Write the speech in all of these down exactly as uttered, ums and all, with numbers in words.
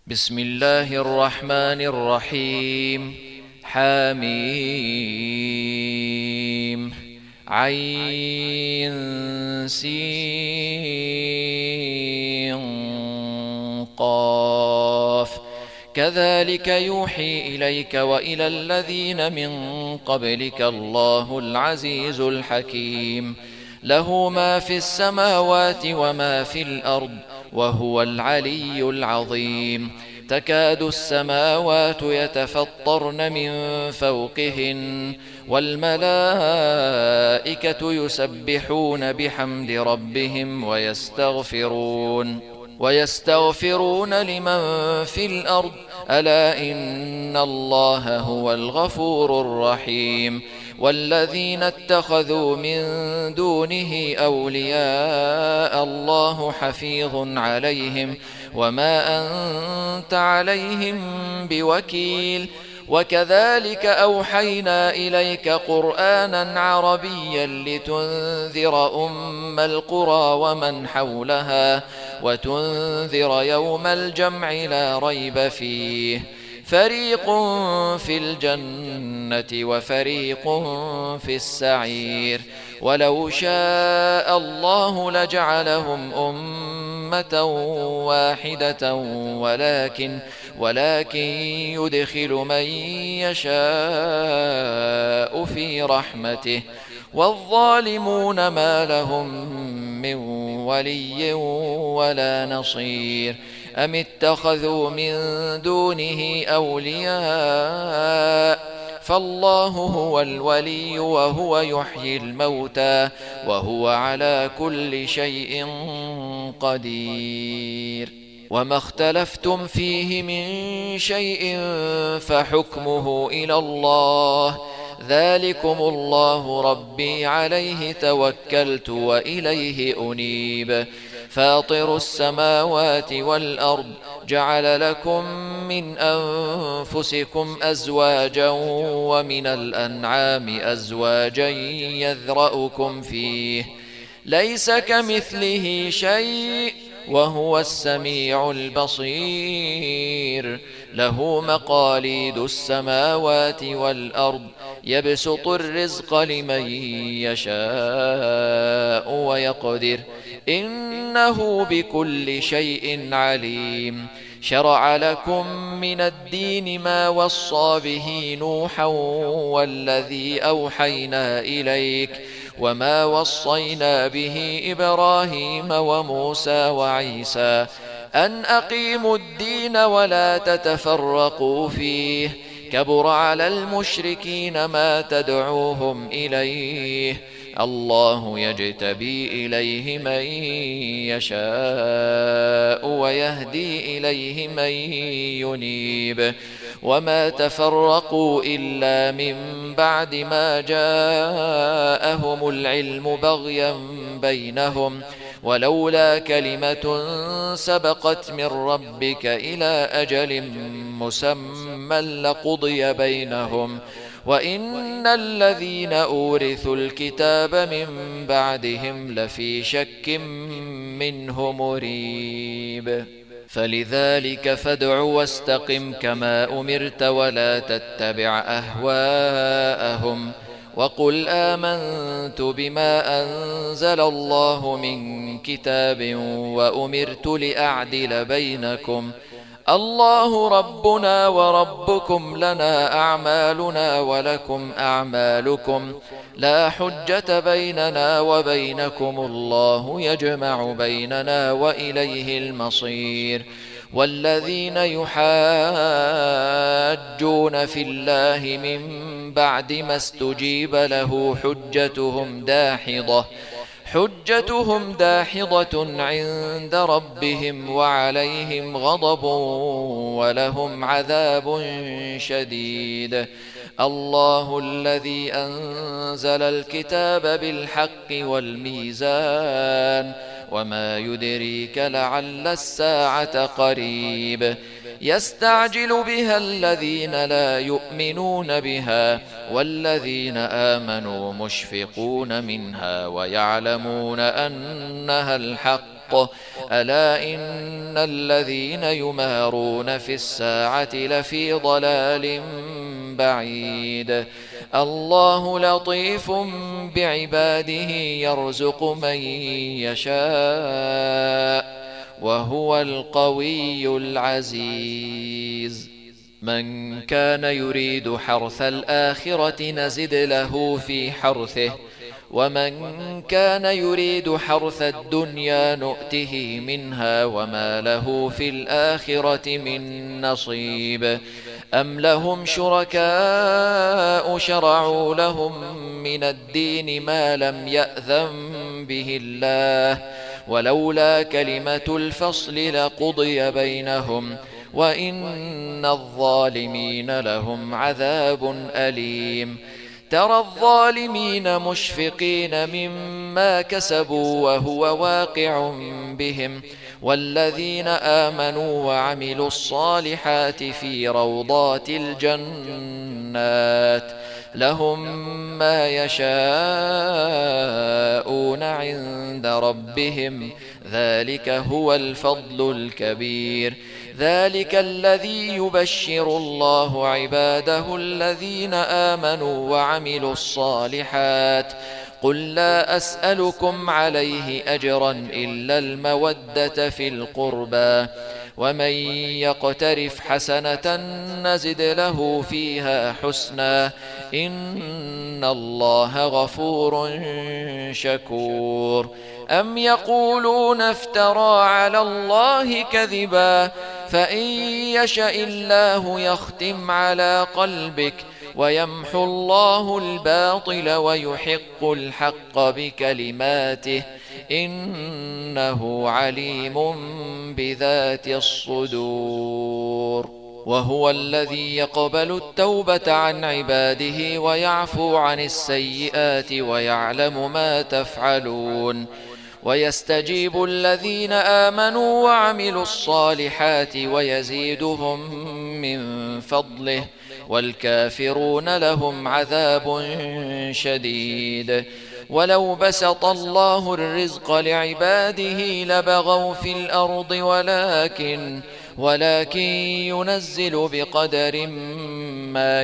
بسم الله الرحمن الرحيم. حميم عين سين قاف كذلك يوحي إليك وإلى الذين من قبلك الله العزيز الحكيم. له ما في السماوات وما في الأرض وهو العلي العظيم. تكاد السماوات يتفطرن من فوقهن والملائكة يسبحون بحمد ربهم ويستغفرون ويستغفرون لمن في الأرض ألا إن الله هو الغفور الرحيم. والذين اتخذوا من دونه أولياء الله حفيظ عليهم وما أنت عليهم بوكيل. وكذلك أوحينا إليك قرآنا عربيا لتنذر أم القرى ومن حولها وتنذر يوم الجمع لا ريب فيه. فريق في الجنة وفريق في السعير. ولو شاء الله لجعلهم أمة واحدة ولكن ولكن يدخل من يشاء في رحمته والظالمون ما لهم من ولي ولا نصير. أم اتخذوا من دونه أولياء فالله هو الولي وهو يحيي الموتى وهو على كل شيء قدير. وما اختلفتم فيه من شيء فحكمه إلى الله ذلكم الله ربي عليه توكلت وإليه أنيب. فاطر السماوات والأرض جعل لكم من أنفسكم أزواجا ومن الأنعام أزواجا يذرأكم فيه ليس كمثله شيء وهو السميع البصير. له مقاليد السماوات والأرض يبسط الرزق لمن يشاء ويقدر إنه بكل شيء عليم. شرع لكم من الدين ما وصى به نوحا والذي أوحينا إليك وما وصينا به إبراهيم وموسى وعيسى أن أقيموا الدين ولا تتفرقوا فيه. كبر على المشركين ما تدعوهم إليه الله يجتبي إليه من يشاء ويهدي إليه من ينيب. وما تفرقوا إلا من بعد ما جاءهم العلم بغيا بينهم ولولا كلمة سبقت من ربك إلى أجل مسمى لقضي بينهم وإن الذين أورثوا الكتاب من بعدهم لفي شك منه مريب. فلذلك فادع واستقم كما أمرت ولا تتبع أهواءهم وقل آمنت بما أنزل الله من كتاب وأمرت لأعدل بينكم الله ربنا وربكم لنا أعمالنا ولكم أعمالكم لا حجة بيننا وبينكم الله يجمع بيننا وإليه المصير. والذين يحاجون في الله من بعد ما استجيب له حجتهم داحضة حجتهم داحضة عند ربهم وعليهم غضب ولهم عذاب شديد. الله الذي أنزل الكتاب بالحق والميزان وما يدريك لعل الساعة قريب. يستعجل بها الذين لا يؤمنون بها والذين آمنوا مشفقون منها ويعلمون أنها الحق الحق ألا إن الذين يمارون في الساعة لفي ضلال بعيد الله لطيف بعباده يرزق من يشاء وهو القوي العزيز من كان يريد حرث الآخرة نزد له في حرثه ومن كان يريد حرث الدنيا نؤته منها وما له في الآخرة من نصيب أم لهم شركاء شرعوا لهم من الدين ما لم يأذن به الله ولولا كلمة الفصل لقضي بينهم وإن الظالمين لهم عذاب أليم ترى الظالمين مشفقين مما كسبوا وهو واقع بهم والذين آمنوا وعملوا الصالحات في روضات الجنات لهم ما يشاءون عند ربهم ذلك هو الفضل الكبير ذلك الذي يبشر الله عباده الذين آمنوا وعملوا الصالحات قل لا أسألكم عليه أجرا إلا المودة في القربى ومن يقترف حسنة نزد له فيها حسنا إن الله غفور شكور أم يقولون افترى على الله كذبا فإن يشأ الله يختم على قلبك ويمحو الله الباطل ويحق الحق بكلماته إنه عليم بذات الصدور وهو الذي يقبل التوبة عن عباده ويعفو عن السيئات ويعلم ما تفعلون ويستجيب الذين آمنوا وعملوا الصالحات ويزيدهم من فضله والكافرون لهم عذاب شديد ولو بسط الله الرزق لعباده لبغوا في الأرض ولكن ولكن ينزل بقدر ما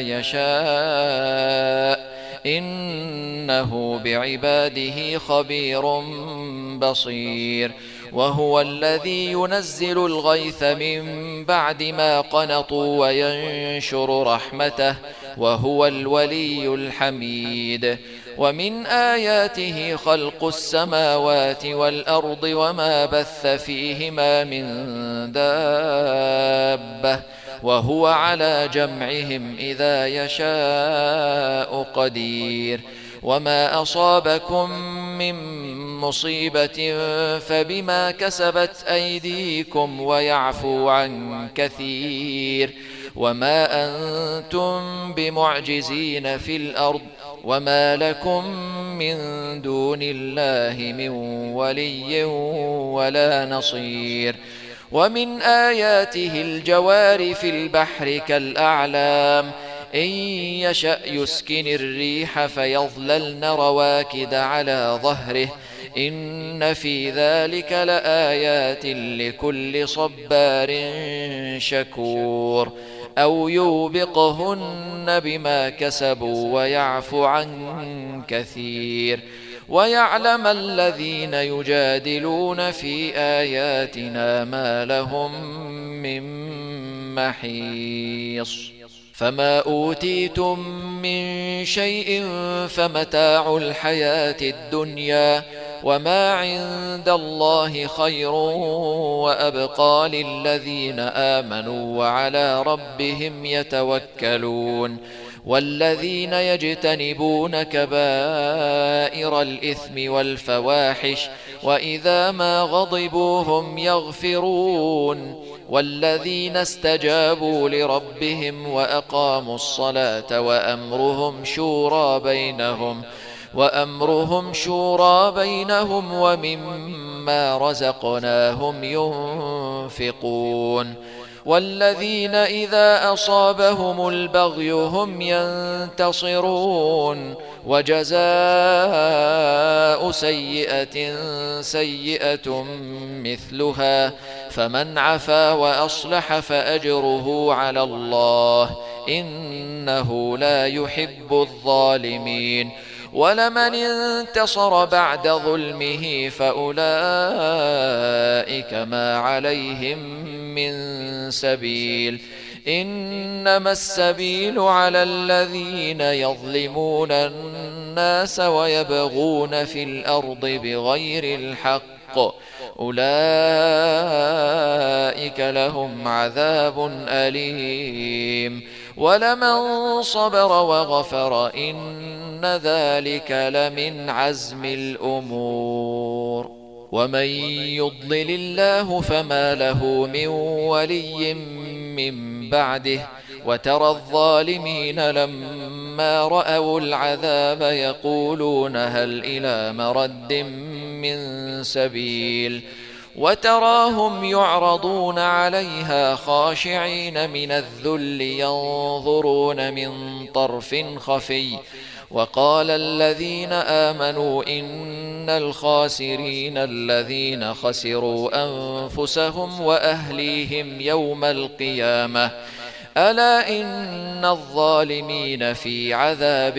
يشاء إنه بعباده خبير بصير وهو الذي ينزل الغيث من بعد ما قنطوا وينشر رحمته وهو الولي الحميد ومن آياته خلق السماوات والأرض وما بث فيهما من دابة وهو على جمعهم إذا يشاء قدير وما أصابكم من مصيبة فبما كسبت أيديكم ويعفو عن كثير وما أنتم بمعجزين في الأرض وما لكم من دون الله من ولي ولا نصير ومن آياته الجوار في البحر كالأعلام إن يشأ يسكن الريح فيظللن رواكد على ظهره إن في ذلك لآيات لكل صبار شكور أو يوبقهن بما كسبوا ويعفو عن كثير ويعلم الذين يجادلون في آياتنا ما لهم من محيص فما أوتيتم من شيء فمتاع الحياة الدنيا وما عند الله خير وأبقى للذين آمنوا وعلى ربهم يتوكلون والذين يجتنبون كبائر الإثم والفواحش وإذا ما غضبوا هم يغفرون والذين استجابوا لربهم وأقاموا الصلاة وأمرهم شورى بينهم وأمرهم شورى بينهم ومما رزقناهم ينفقون والذين إذا أصابهم البغي هم ينتصرون وجزاء سيئة سيئة مثلها فمن عفا وأصلح فأجره على الله إنه لا يحب الظالمين ولمن انتصر بعد ظلمه فأولئك ما عليهم من سبيل إنما السبيل على الذين يظلمون الناس ويبغون في الأرض بغير الحق أولئك لهم عذاب أليم ولمن صبر وغفر إن ذلك لمن عزم الأمور ومن يضلل الله فما له من ولي من بعده وترى الظالمين لما رأوا العذاب يقولون هل إلى مرد من سبيل وتراهم يعرضون عليها خاشعين من الذل ينظرون من طرف خفي وقال الذين آمنوا إن الخاسرين الذين خسروا أنفسهم وأهليهم يوم القيامة ألا إن الظالمين في عذاب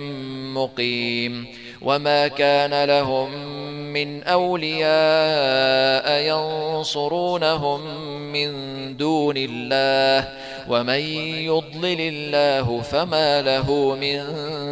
مقيم وما كان لهم من أولياء ينصرونهم من دون الله ومن يضلل الله فما له من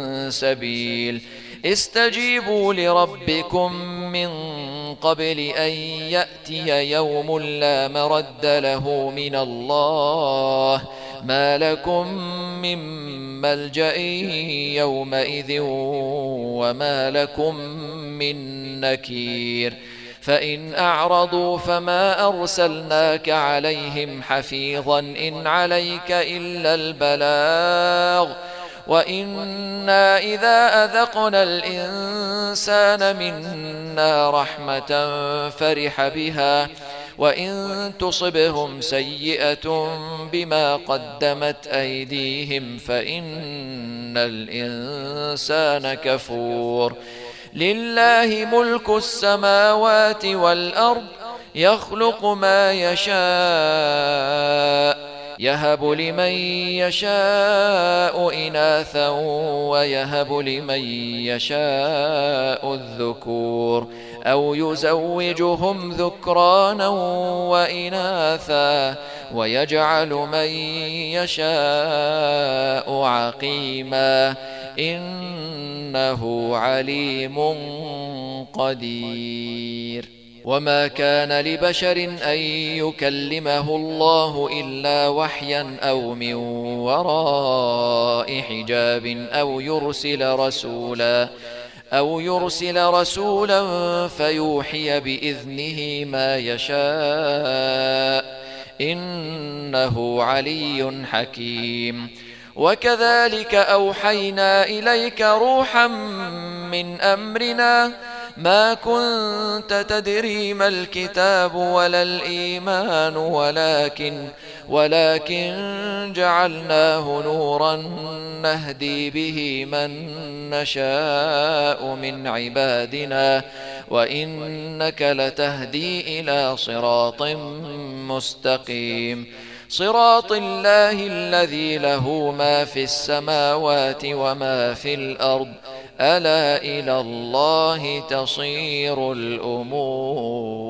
سبيل استجيبوا لربكم من قبل أن يأتي يوم لا مرد له من الله ما لكم من ملجأ يومئذ وما لكم من نكير فإن أعرضوا فما أرسلناك عليهم حفيظا إن عليك إلا البلاغ وإنا إذا أذقنا الإنسان منا رحمة فرح بها وإن تصبهم سيئة بما قدمت أيديهم فإن الإنسان كفور لله ملك السماوات والأرض يخلق ما يشاء يهب لمن يشاء إناثا ويهب لمن يشاء الذكور أو يزوجهم ذكرانا وإناثا ويجعل من يشاء عقيما إنه عليم قدير وما كان لبشر أن يكلمه الله إلا وحيا أو من وراء حجاب أو يرسل رسولا أو يرسل رسولا فيوحي بإذنه ما يشاء إنه علي حكيم وكذلك أوحينا إليك روحا من أمرنا ما كنت تدري ما الكتاب ولا الإيمان ولكن ولكن جعلناه نورا نهدي به من نشاء من عبادنا وإنك لتهدي إلى صراط مستقيم صراط الله الذي له ما في السماوات وما في الأرض ألا إلى الله تصير الأمور.